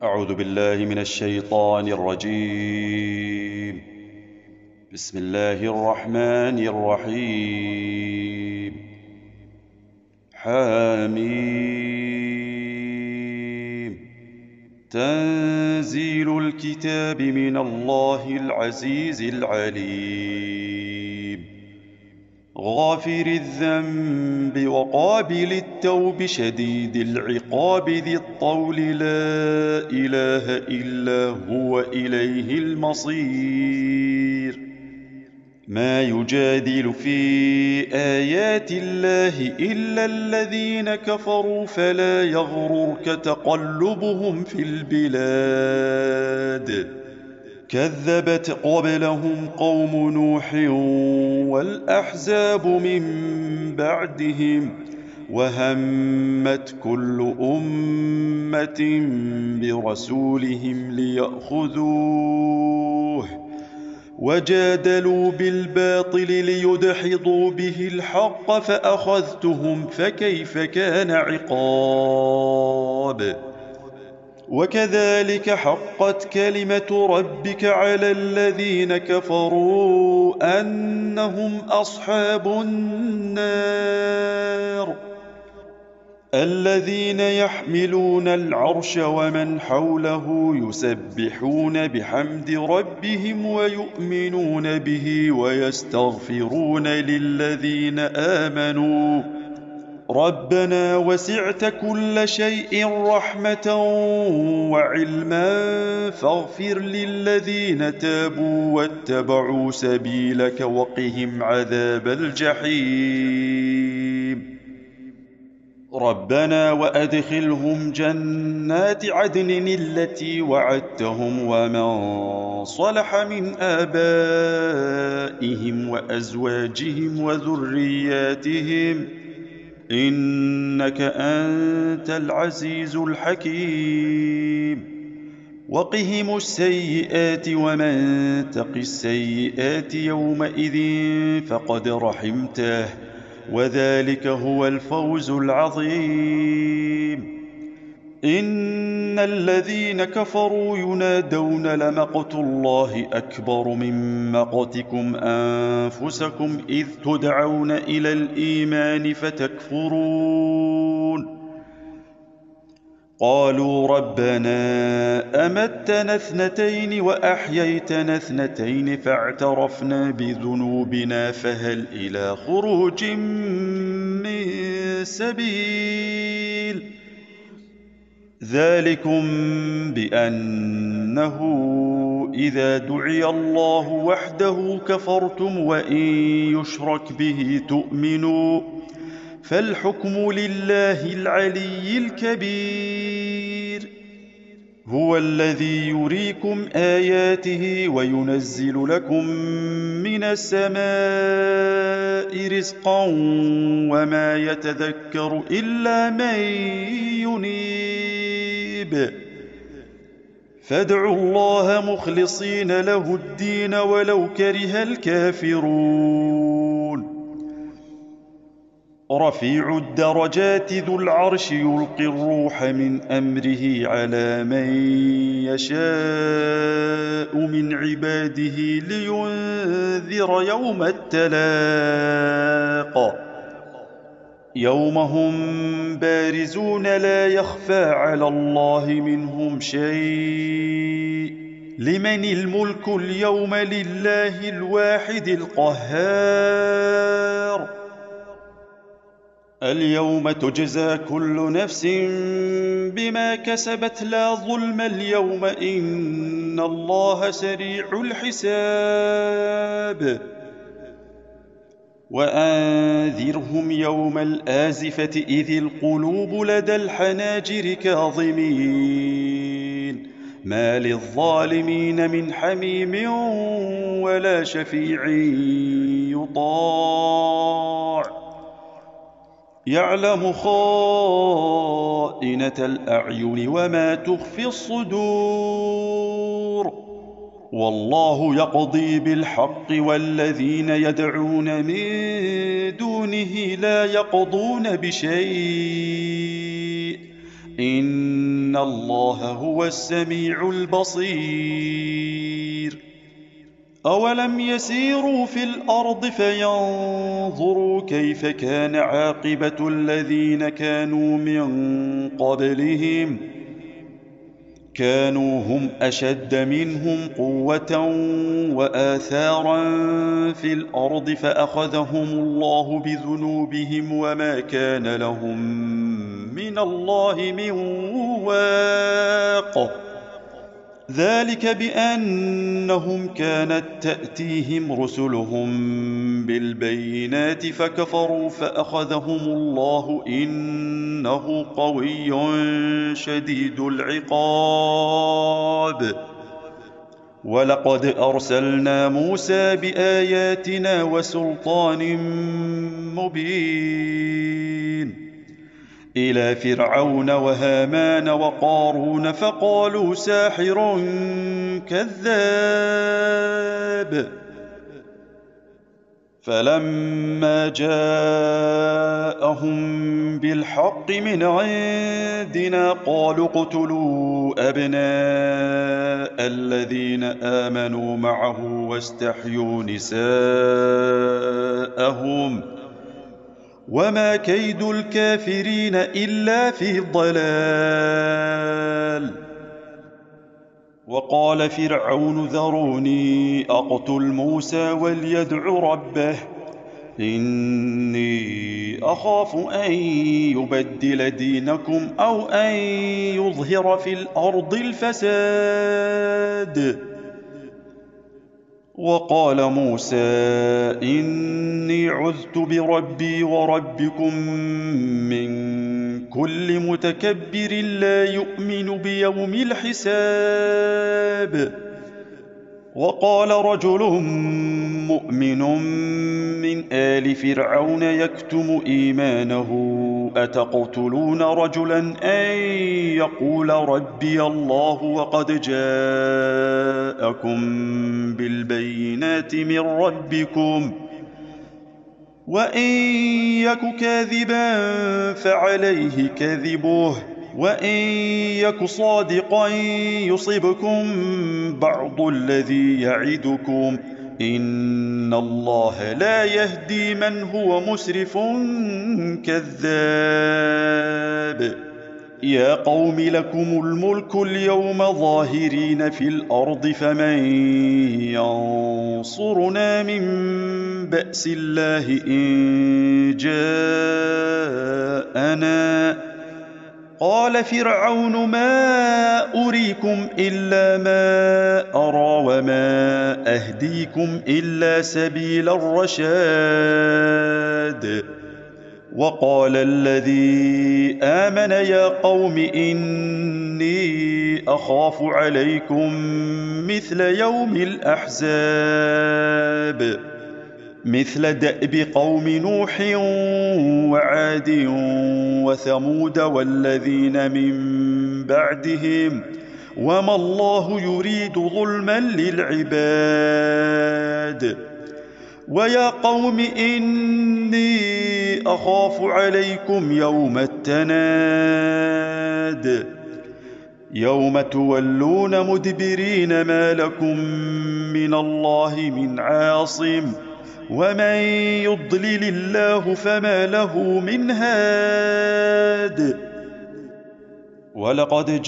أعوذ بالله من الشيطان الرجيم. بسم الله الرحمن الرحيم. حميم. تنزيل الكتاب من الله العزيز العليم. غافر الذنب وقابل التوب شديد العقاب ذي الطول لا إله إلا هو إليه المصير. ما يجادل في آيات الله إلا الذين كفروا فلا يغررك تقلبهم في البلاد. كذبت قبلهم قوم نوح والأحزاب من بعدهم وهمت كل أمة برسولهم ليأخذوه وجادلوا بالباطل ليدحضوا به الحق فأخذتهم فكيف كان عقاب. وكذلك حقت كلمة ربك على الذين كفروا أنهم أصحاب النار. الذين يحملون العرش ومن حوله يسبحون بحمد ربهم ويؤمنون به ويستغفرون للذين آمنوا ربنا وسعت كل شيء رحمة وعلما فاغفر للذين تابوا واتبعوا سبيلك وقهم عذاب الجحيم. ربنا وأدخلهم جنات عدن التي وعدتهم ومن صلح من آبائهم وأزواجهم وذرياتهم إنك أنت العزيز الحكيم. وقهم السيئات ومن تق السيئات يومئذ فقد رحمته وذلك هو الفوز العظيم. إن الذين كفروا ينادون لمقت الله أكبر من مقتكم أنفسكم إذ تدعون إلى الإيمان فتكفرون. قالوا ربنا أمتنا اثنتين وأحييتنا اثنتين فاعترفنا بذنوبنا فهل إلى خروج من سبيل. ذلكم بأنه إذا دعي الله وحده كفرتم وإن يشرك به تؤمنوا فالحكم لله العلي الكبير. هو الذي يريكم آياته وينزل لكم من السماء رزقا وما يتذكر إلا من ينيب. فادعوا الله مخلصين له الدين ولو كره الكافرون. رفيع الدرجات ذو العرش يلقي الروح من أمره على من يشاء من عباده لينذر يوم التلاق. يوم هم بارزون لا يخفى على الله منهم شيء. لمن الملك اليوم لله الواحد القهار. اليوم تجزى كل نفس بما كسبت لا ظلم اليوم إن الله سريع الحساب. وأنذرهم يوم الآزفة إذ القلوب لدى الحناجر كاظمين ما للظالمين من حميم ولا شفيع يطاع. يعلم خائنة الأعين وما تخفي الصدور. والله يقضي بالحق والذين يدعون من دونه لا يقضون بشيء إن الله هو السميع البصير أولم يسيروا في الأرض فينظروا كيف كان عاقبة الذين كانوا من قبلهم كانوا هم أشد منهم قوة وآثارا في الأرض فأخذهم الله بذنوبهم وما كان لهم من الله من واق ذلك بأنهم كانت تأتيهم رسلهم بالبينات فكفروا فأخذهم الله إنه قوي شديد العقاب ولقد أرسلنا موسى بآياتنا وسلطان مبين إلى فرعون وهامان وقارون فقالوا ساحر كذاب فلما جاءهم بالحق من عندنا قالوا اقتلوا أبناء الذين آمنوا معه واستحيوا نساءهم وما كيد الكافرين إلا في ضلال وقال فرعون ذروني أقتل موسى وليدع ربه إني أخاف أن يبدل دينكم أو أن يظهر في الأرض الفساد وقال موسى إني عذت بربي وربكم من كل متكبر لا يؤمن بيوم الحساب وقال رجل مؤمن من آل فرعون يكتم إيمانه أتقتلون رجلا أن يقول ربي الله وقد جاءكم بالبينات من ربكم وإن يك كاذبا فعليه كذبه وإن يك صادقا يصبكم بعض الذي يعدكم إن الله لا يهدي من هو مسرف كذاب يا قوم لكم الملك اليوم ظاهرين في الأرض فمن ينصرنا من بأس الله إن جاءنا قال فرعون ما أريكم إلا ما أرى وما أهديكم إلا سبيل الرشاد وقال الذي آمن يا قوم إني أخاف عليكم مثل يوم الأحزاب مثل دأب قوم نوح وعاد وثمود والذين من بعدهم وما الله يريد ظلما للعباد ويا قوم إني أخاف عليكم يوم التناد يوم تولون مدبرين ما لكم من الله من عاصم ومن يضلل الله فما له من هاد ولقد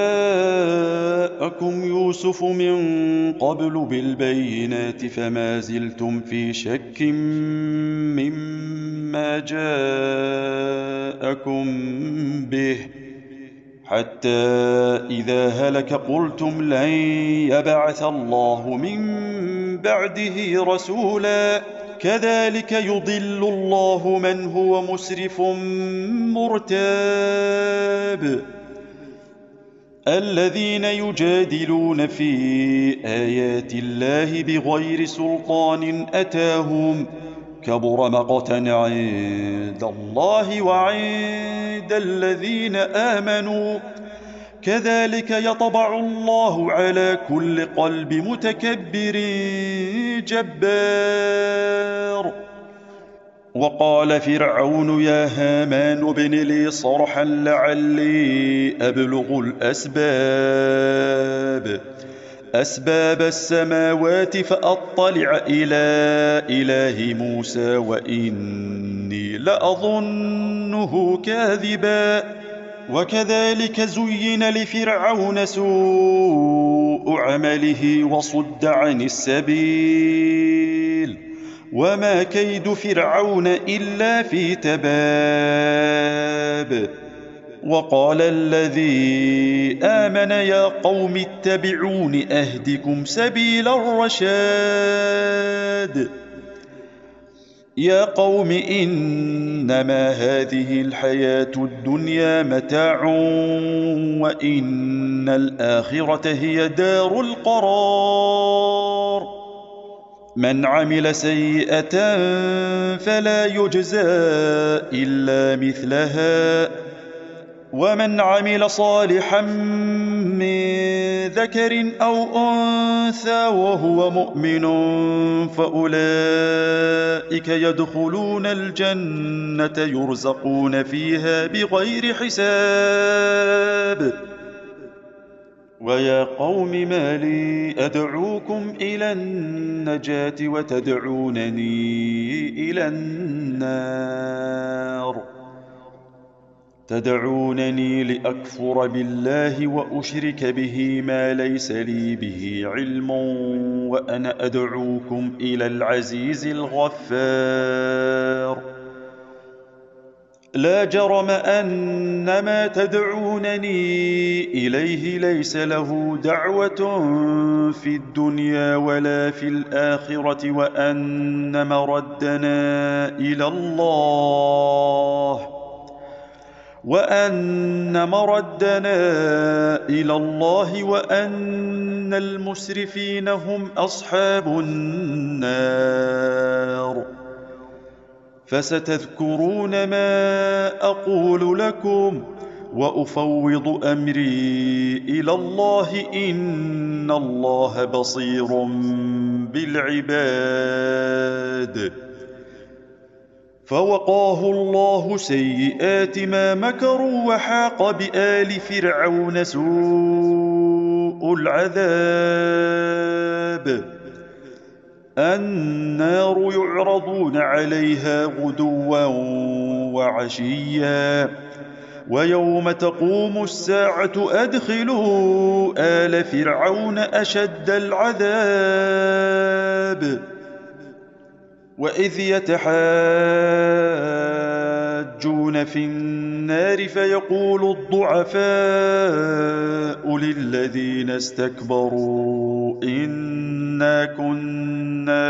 جاءكم يوسف من قبل بالبينات فما زلتم في شك مما جاءكم به حتى إذا هلك قلتم لن يبعث الله من بعده رسولا كذلك يضل الله من هو مسرف مرتاب الذين يجادلون في آيات الله بغير سلطان أتاهم كبر مقتا عند الله وعند الذين آمنوا كذلك يطبع الله على كل قلب متكبر جبار وقال فرعون يا هامان ابن لي صرحا لعلي أبلغ أسباب السماوات فأطلع إلى إله موسى وإني لأظنه كاذبا. وكذلك زين لفرعون سوء عمله وصد عن السبيل وما كيد فرعون إلا في تباب. وقال الذي آمن يا قوم اتبعون أهدكم سبيل الرشاد. يا قوم إنما هذه الحياة الدنيا متاع وإن الآخرة هي دار القرار. من عمل سيئة فلا يجزى إلا مثلها ومن عمل صالحا من ذكر أو أنثى وهو مؤمن فأولئك يدخلون الجنة يرزقون فيها بغير حساب. ويا قوم ما لي أدعوكم إلى النجاة وتدعونني إلى النار. تدعونني لأكفر بالله وأشرك به ما ليس لي به علم وأنا أدعوكم إلى العزيز الغفار. لا جرم أن ما تدعونني إليه ليس له دعوة في الدنيا ولا في الآخرة وأن مردنا إلى الله وأن المسرفين هم أصحاب النار. فستذكرون ما أقول لكم وأفوض أمري إلى الله إن الله بصير بالعباد. فوقاه الله سيئات ما مكروا وحاق بآل فرعون سوء العذاب. النار يعرضون عليها غدوا وعشيا ويوم تقوم الساعة أدخلوا آل فرعون أشد العذاب. وإذ يتحاجون في النار فيقول الضعفاء للذين استكبروا إنا كنا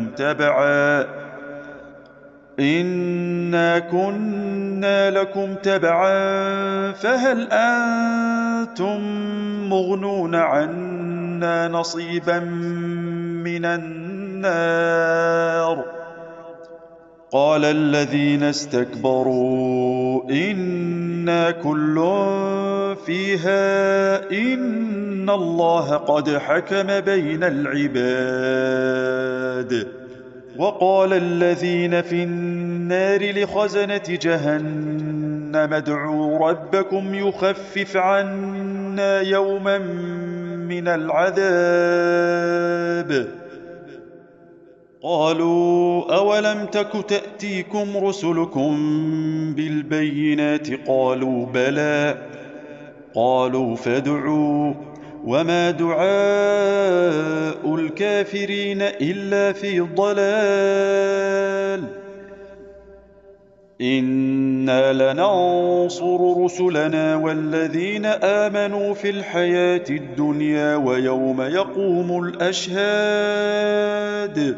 لكم تبعا فهل أنتم مغنون عنا نصيبا من النار. قال الذين استكبروا إنا كل فيها إن الله قد حكم بين العباد. وقال الذين في النار لخزنة جهنم ادعوا ربكم يخفف عنا يوما من العذاب. قالوا أولم تك تأتيكم رسلكم بالبينات قالوا بلى. قالوا فادعوا وما دعاء الكافرين إلا في ضلال. إنا لننصر رسلنا والذين آمنوا في الحياة الدنيا ويوم يقوم الأشهاد.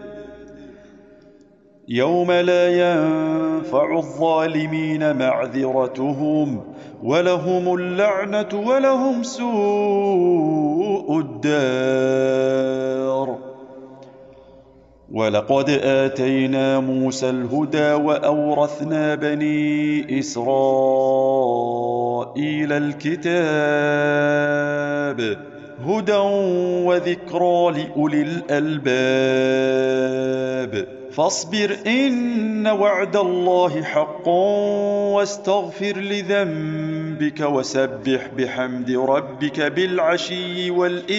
يوم لا ينفع الظالمين معذرتهم ولهم اللعنة ولهم سوء الدار. ولقد آتينا موسى الهدى وأورثنا بني إسرائيل الكتاب هدى وذكرى لأولي الألباب. فاصبر إن وعد الله حق واستغفر لذنبك وسبح بحمد ربك بالعشي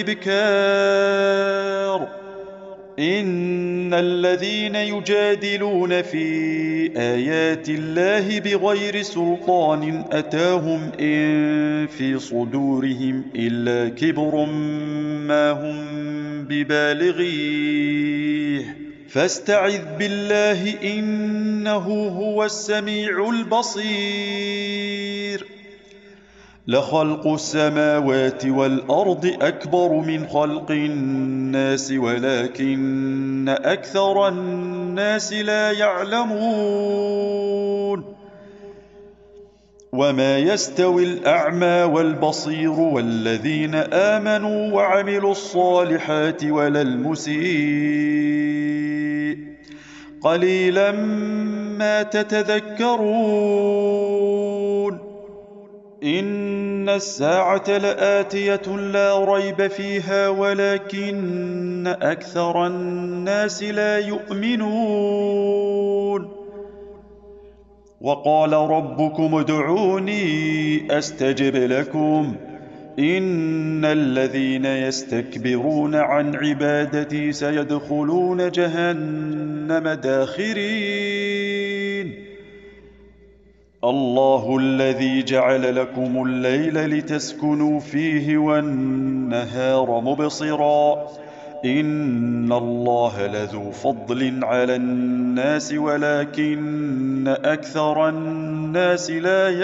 والإبكار إن الذين يجادلون في آيات الله بغير سلطان أتاهم إن في صدورهم إلا كبر ما هم ببالغيه فاستعذ بالله إنه هو السميع البصير لخلق السماوات والأرض أكبر من خلق الناس ولكن أكثر الناس لا يعلمون وما يستوي الأعمى والبصير والذين آمنوا وعملوا الصالحات ولا المسيء قليلا ما تتذكرون إن الساعة لآتية لا ريب فيها ولكن أكثر الناس لا يؤمنون وقال ربكم ادعوني أستجب لكم إن الذين يستكبرون عن عبادتي سيدخلون جهنم داخرين الله الذي جعل لكم الليل لتسكنوا فيه والنهار مبصرا إن الله لذو فضل على الناس ولكن أكثر الناس لا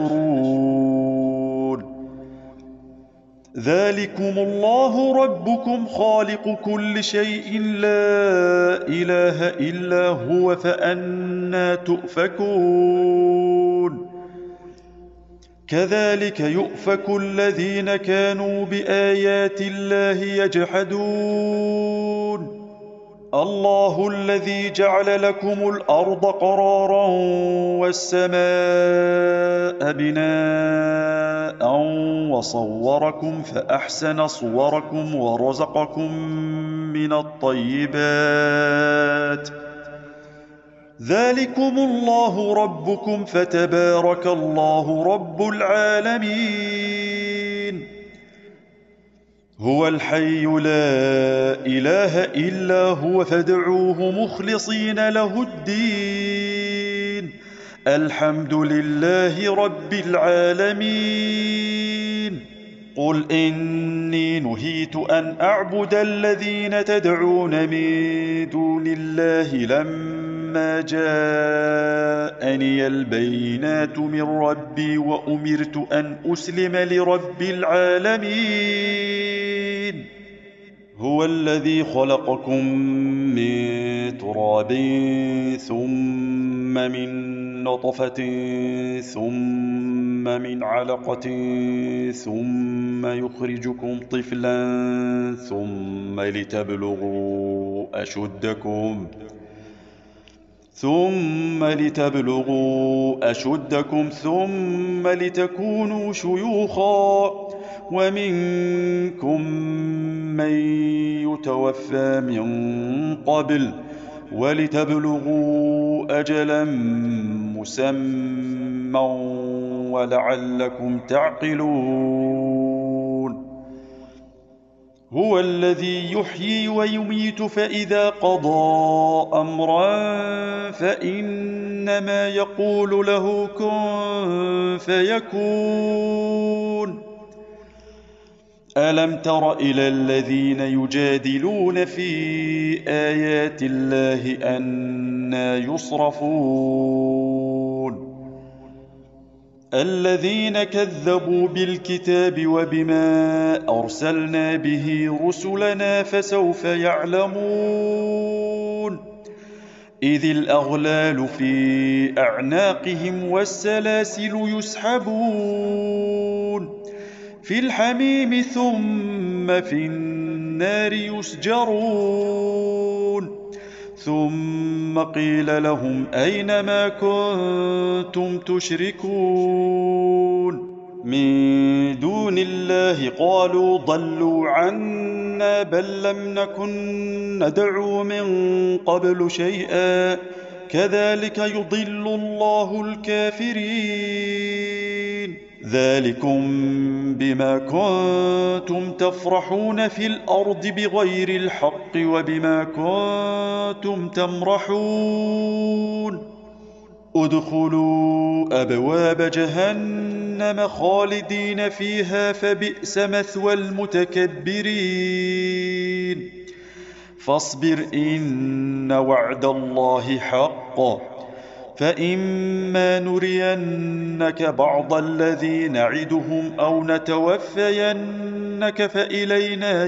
يشكرون ذلكم الله ربكم خالق كل شيء لا إله إلا هو فأنى تؤفكون كذلك يؤفك الذين كانوا بآيات الله يجحدون الله الذي جعل لكم الأرض قرارا والسماء بناء وصوركم فأحسن صوركم ورزقكم من الطيبات ذلكم الله ربكم فتبارك الله رب العالمين هو الحي لا إله إلا هو فادعوه مخلصين له الدين الحمد لله رب العالمين قل إني نهيت أن أعبد الذين تدعون من دون الله لما جاءني البينات من ربي وأمرت أن أسلم لرب العالمين هو الذي خلقكم من تراب ثم من نطفة ثم من علقة ثم يخرجكم طفلا ثم لتبلغوا أشدكم ثم لتكونوا شيوخا ومنكم من يتوفى من قبل ولتبلغوا أجلا مسمى ولعلكم تعقلون هو الذي يحيي ويميت فإذا قضى أمرا فإنما يقول له كن فيكون ألم تر إلى الذين يجادلون في آيات الله أنى يصرفون الذين كذبوا بالكتاب وبما أرسلنا به رسلنا فسوف يعلمون إذ الأغلال في أعناقهم والسلاسل يسحبون في الحميم ثم في النار يسجرون ثم قيل لهم أين ما كنتم تشركون من دون الله قالوا ضلوا عنا بل لم نكن ندعو من قبل شيئا كذلك يضل الله الكافرين ذلكم بما كنتم تفرحون في الأرض بغير الحق وبما كنتم تمرحون ادخلوا أبواب جهنم خالدين فيها فبئس مثوى المتكبرين فاصبر إن وعد الله حق فإما نرينك بعض الذي نعدهم أو نتوفينك فإلينا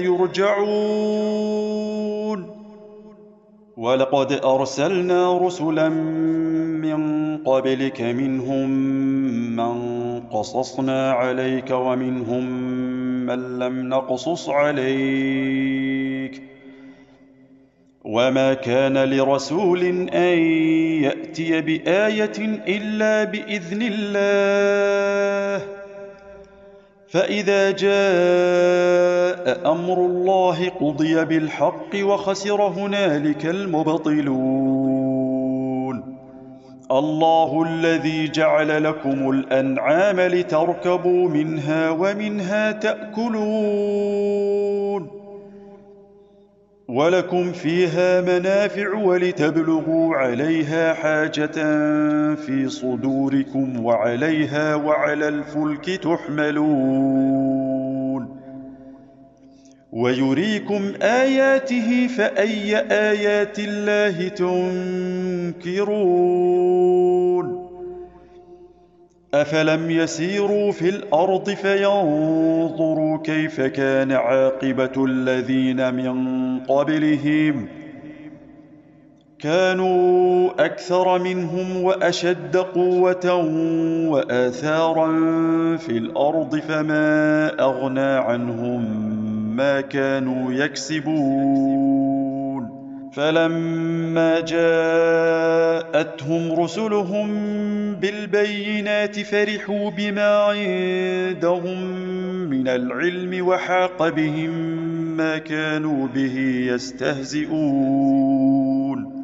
يرجعون ولقد أرسلنا رسلا من قبلك منهم من قصصنا عليك ومنهم من لم نقصص عليك وما كان لرسول أن يأتي بآية إلا بإذن الله فإذا جاء أمر الله قضي بالحق وخسر هنالك المبطلون الله الذي جعل لكم الأنعام لتركبوا منها ومنها تأكلون ولكم فيها منافع ولتبلغوا عليها حاجة في صدوركم وعليها وعلى الفلك تحملون ويريكم آياته فأي آيات الله تنكرون أفلم يسيروا في الأرض فينظروا كيف كان عاقبة الذين من قبلهم كانوا أكثر منهم وأشد قوة وآثارا في الأرض فما أغنى عنهم ما كانوا يكسبون فلما جاءتهم رسلهم بالبينات فرحوا بما عندهم من العلم وحاق بهم ما كانوا به يستهزئون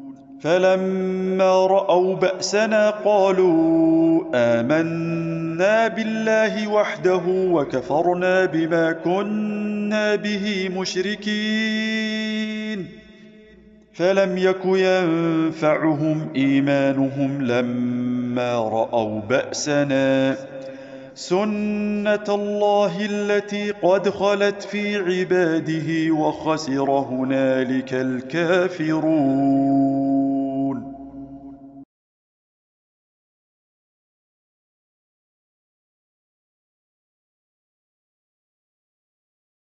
فلما رأوا بأسنا قالوا آمنا بالله وحده وكفرنا بما كنا به مشركين فلم يك ينفعهم إيمانهم لما رأوا بأسنا سنة الله التي قد خلت في عباده وخسر هنالك الكافرون